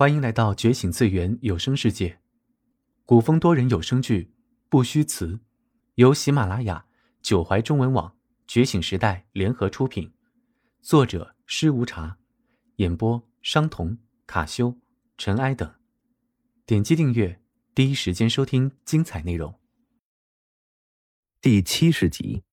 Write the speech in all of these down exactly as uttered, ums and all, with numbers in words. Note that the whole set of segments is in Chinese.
欢迎来到觉醒次元有声世界，古风多人有声剧《不虚词》，由喜马拉雅、九怀中文网、觉醒时代联合出品，作者施无茶，演播商童、卡修、尘埃等。点击订阅，第一时间收听精彩内容。 第七十集。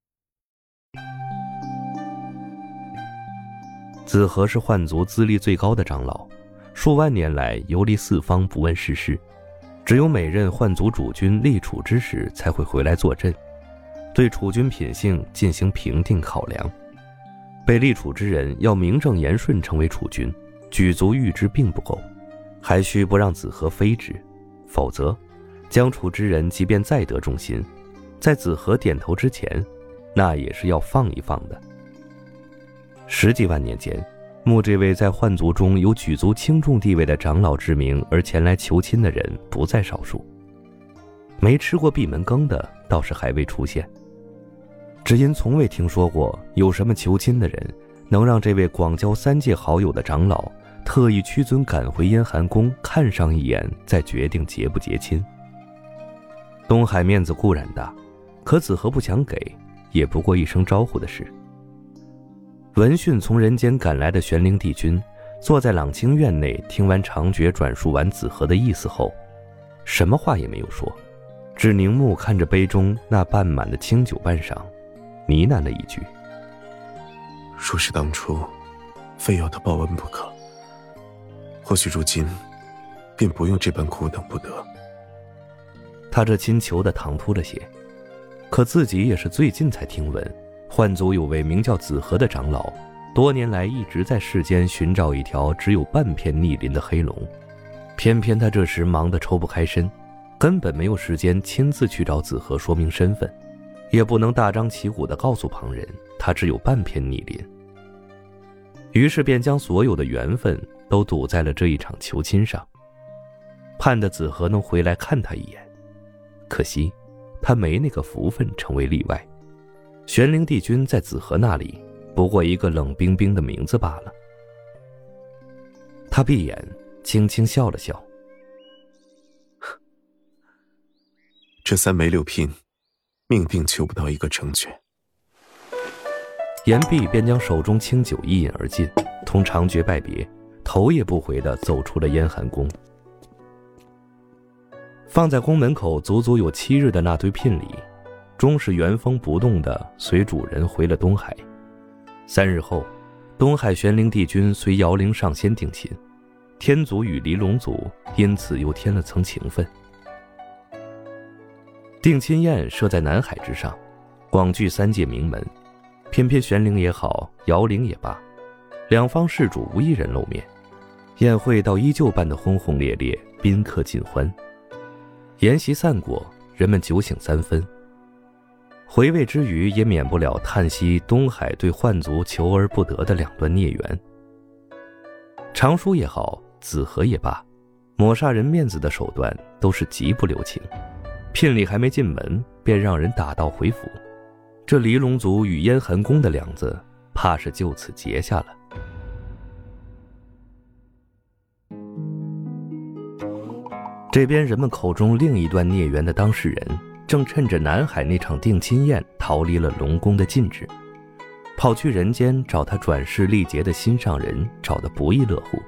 子和是幻族资历最高的长老，数万年来游历四方，不问世事，只有每任幻族主君立储之时才会回来坐镇，对储君品性进行评定考量。被立储之人要名正言顺成为储君，举足誉之并不够，还需不让子和非之，否则将储之人即便再得众心，在子和点头之前，那也是要放一放的。十几万年间，慕这位在幻族中有举足轻重地位的长老之名而前来求亲的人不在少数，没吃过闭门羹的倒是还未出现。只因从未听说过有什么求亲的人能让这位广交三界好友的长老特意屈尊赶回燕寒宫看上一眼，再决定结不结亲。东海面子固然大，可子和不想给，也不过一声招呼的事。闻讯从人间赶来的玄灵帝君坐在朗清院内，听完长觉转述完子和的意思后，什么话也没有说，只凝目看着杯中那半满的清酒半晌，呢喃了一句： 若是当初非要他报恩不可，或许如今便不用这般苦等不得。 他这亲求的唐突了些，可自己也是最近才听闻幻族有位名叫子和的长老，多年来一直在世间寻找一条只有半片逆鳞的黑龙，偏偏他这时忙得抽不开身，根本没有时间亲自去找子和说明身份，也不能大张旗鼓地告诉旁人他只有半片逆鳞，于是便将所有的缘分都赌在了这一场求亲上，盼得子和能回来看他一眼。可惜他没那个福分成为例外，玄灵帝君在子和那里不过一个冷冰冰的名字罢了。他闭眼轻轻笑了笑， 这三媒六聘命定求不到一个成全。 言毕便将手中清酒一饮而尽，同长觉拜别，头也不回地走出了燕寒宫。放在宫门口足足有七日的那堆聘礼，终是原封不动地随主人回了东海。三日后，东海玄灵帝君随瑶灵上仙定亲，天族与离龙族因此又添了层情分。定亲宴设在南海之上，广聚三界名门，偏偏玄灵也好，瑶灵也罢，两方事主无一人露面，宴会倒依旧办得轰轰烈烈，宾客尽欢。筵席散过，人们酒醒三分，回味之余也免不了叹息东海对幻族求而不得的两段孽缘。长叔也好，子和也罢，抹煞人面子的手段都是极不留情，聘礼还没进门便让人打道回府，这离龙族与燕寒宫的梁子怕是就此结下了。这边人们口中另一段孽缘的当事人正趁着南海那场定亲宴逃离了龙宫的禁制，跑去人间找他转世历劫的心上人，找得不亦乐乎。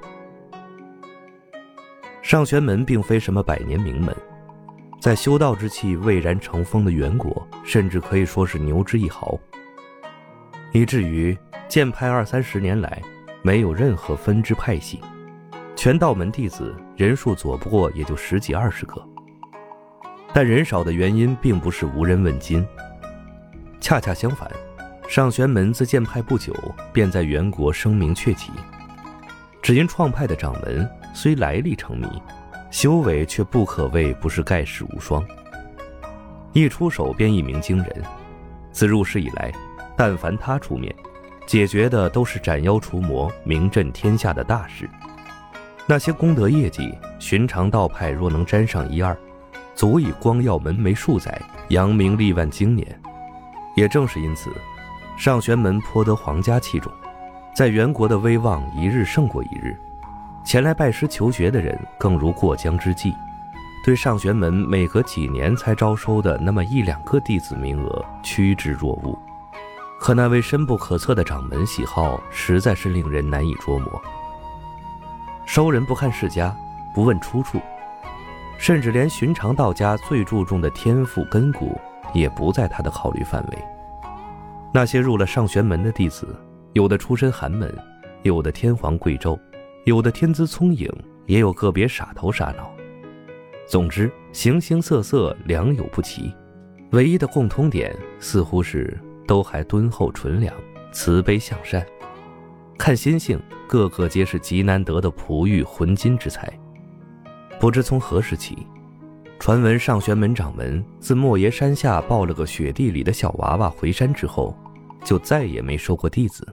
上玄门并非什么百年名门，在修道之气蔚然成风的元国，甚至可以说是牛之一毫，以至于剑派二三十年来没有任何分支派系，全道门弟子人数左不过也就十几二十个。但人少的原因并不是无人问津，恰恰相反，上玄门自建派不久便在元国声名鹊起，只因创派的掌门虽来历成谜，修为却不可谓不是盖世无双，一出手便一鸣惊人。自入世以来，但凡他出面，解决的都是斩妖除魔、名震天下的大事。那些功德业绩，寻常道派若能沾上一二，足以光耀门楣数载，扬名立万经年。也正是因此，上玄门颇得皇家器重，在元国的威望一日胜过一日， 前来拜师求学的人更如过江之鲫，对上玄门每隔几年才招收的那么一两个弟子名额趋之若鹜。可那位深不可测的掌门喜好实在是令人难以捉摸。收人不看世家，不问出处，甚至连寻常道家最注重的天赋根骨也不在他的考虑范围。那些入了上玄门的弟子，有的出身寒门，有的天皇贵胄，有的天资聪颖，也有个别傻头傻脑。总之，形形色色，良莠不齐，唯一的共通点似乎是都还敦厚纯良，慈悲向善。看心性，个个皆是极难得的璞玉浑金之才。不知从何时起，传闻上玄门掌门自莫爷山下抱了个雪地里的小娃娃回山之后，就再也没收过弟子。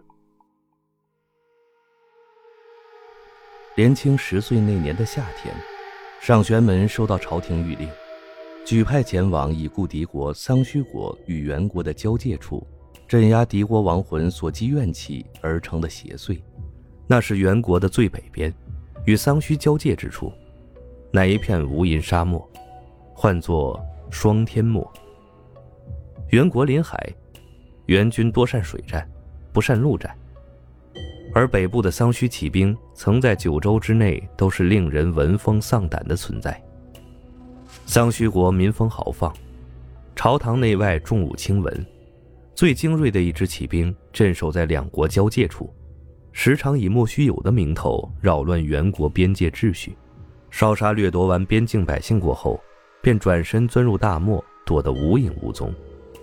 连清十岁那年的夏天，上玄门收到朝廷谕令，举派前往已故敌国桑须国与元国的交界处，镇压敌国亡魂所积怨气而成的邪祟。那是元国的最北边，与桑须交界之处，乃一片无垠沙漠，唤作双天漠。元国临海，元军多善水战，不善陆战，而北部的桑须骑兵曾在九州之内都是令人闻风丧胆的存在。桑须国民风豪放，朝堂内外重武轻文，最精锐的一支骑兵镇守在两国交界处，时常以莫须有的名头扰乱元国边界秩序，烧杀掠夺完边境百姓过后，便转身钻入大漠，躲得无影无踪。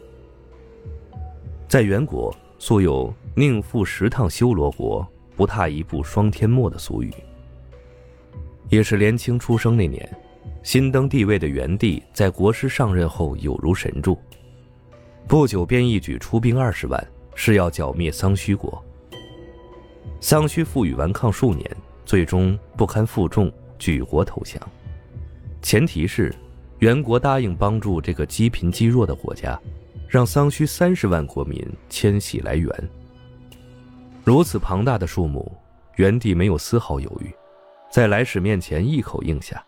在元国素有宁负十趟修罗国，不踏一步双天漠的俗语。也是连清出生那年，新登帝位的元帝在国师上任后有如神助，不久便一举出兵二十万，是要剿灭桑须国。桑须负隅顽抗数年，最终不堪负重，举国投降。前提是元国答应帮助这个积贫积弱的国家，让桑须三十万国民迁徙来元。如此庞大的数目，元帝没有丝毫犹豫，在来使面前一口应下。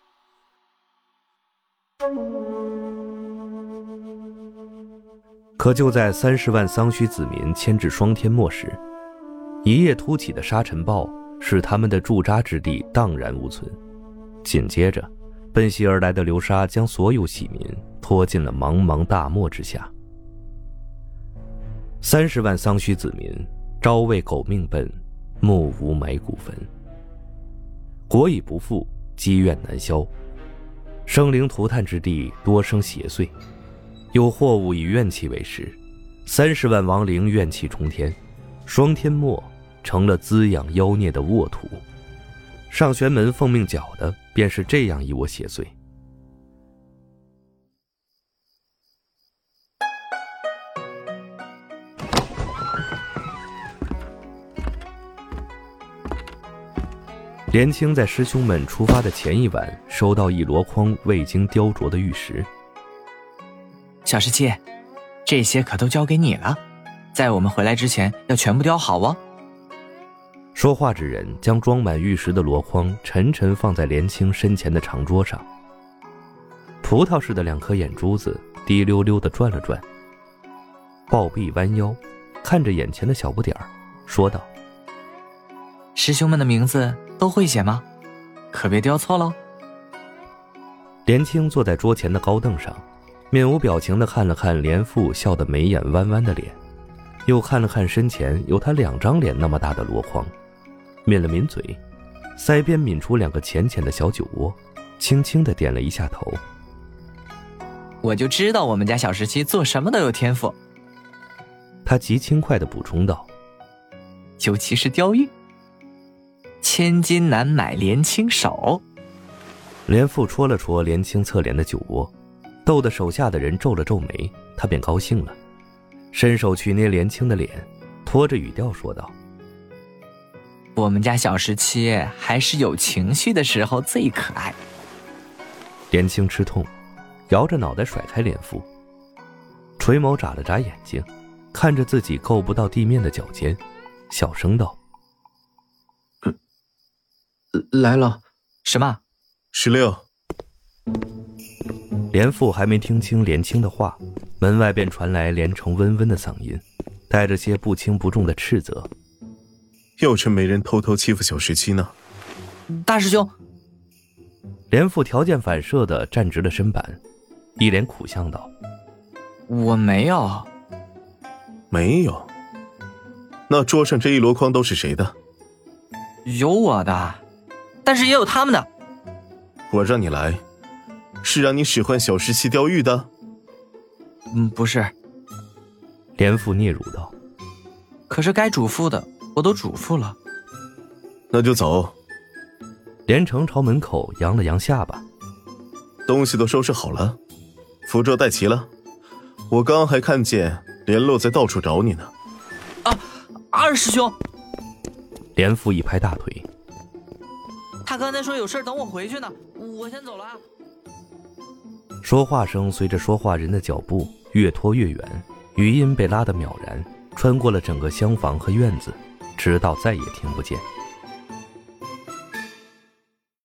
可就在三十万桑须子民迁至双天漠时，一夜突起的沙尘暴使他们的驻扎之地荡然无存。紧接着，奔袭而来的流沙将所有喜民拖进了茫茫大漠之下。三十万桑须子民朝为狗命奔，暮无埋骨坟。国已不复，积怨难消，生灵涂炭之地多生邪祟，有货物以怨气为食，三十万亡灵怨气冲天，双天漠成了滋养妖孽的沃土。上玄门奉命剿的便是这样一窝邪祟。连清在师兄们出发的前一晚，收到一箩筐未经雕琢的玉石。 小十七，这些可都交给你了，在我们回来之前要全部雕好哦。 说话之人将装满玉石的箩筐沉沉放在连清身前的长桌上，葡萄似的两颗眼珠子滴溜溜地转了转，抱臂弯腰，看着眼前的小不点儿，说道： 师兄们的名字都会写吗？可别雕错喽。 连清坐在桌前的高凳上，面无表情地看了看连父笑得眉眼弯弯的脸，又看了看身前有他两张脸那么大的箩筐，抿了抿嘴，腮边抿出两个浅浅的小酒窝，轻轻地点了一下头。 我就知道我们家小十七做什么都有天赋。 他极轻快地补充道： 尤其是雕玉，千金难买连清手。 连父戳了戳连清侧脸的酒窝，逗得手下的人皱了皱眉，他便高兴了，伸手去捏连清的脸，拖着语调说道： 我们家小十七还是有情绪的时候最可爱。 连清吃痛，摇着脑袋甩开连父，垂眸眨了眨眼睛，看着自己够不到地面的脚尖，小声道： 来了。 什么？ 十六。 连父还没听清连青的话，门外便传来连城温温的嗓音，带着些不轻不重的斥责。 又趁没人偷偷欺负小十七呢？ 大师兄。 连父条件反射地站直了身板，一脸苦相道： 我没有。 没有？那桌上这一箩筐都是谁的？ 有我的，但是也有他们的。 我让你来，是让你使唤小十七钓鱼的？ 嗯，不是。 连父嗫嚅道： 可是该嘱咐的我都嘱咐了。 那就走。 连城朝门口扬了扬下巴， 东西都收拾好了，符咒带齐了。我刚刚还看见连洛在到处找你呢。 啊，二师兄！ 连父一拍大腿， 他刚才说有事等我回去呢，我先走了啊。 说话声随着说话人的脚步越拖越远，语音被拉得渺然，穿过了整个厢房和院子，直到再也听不见。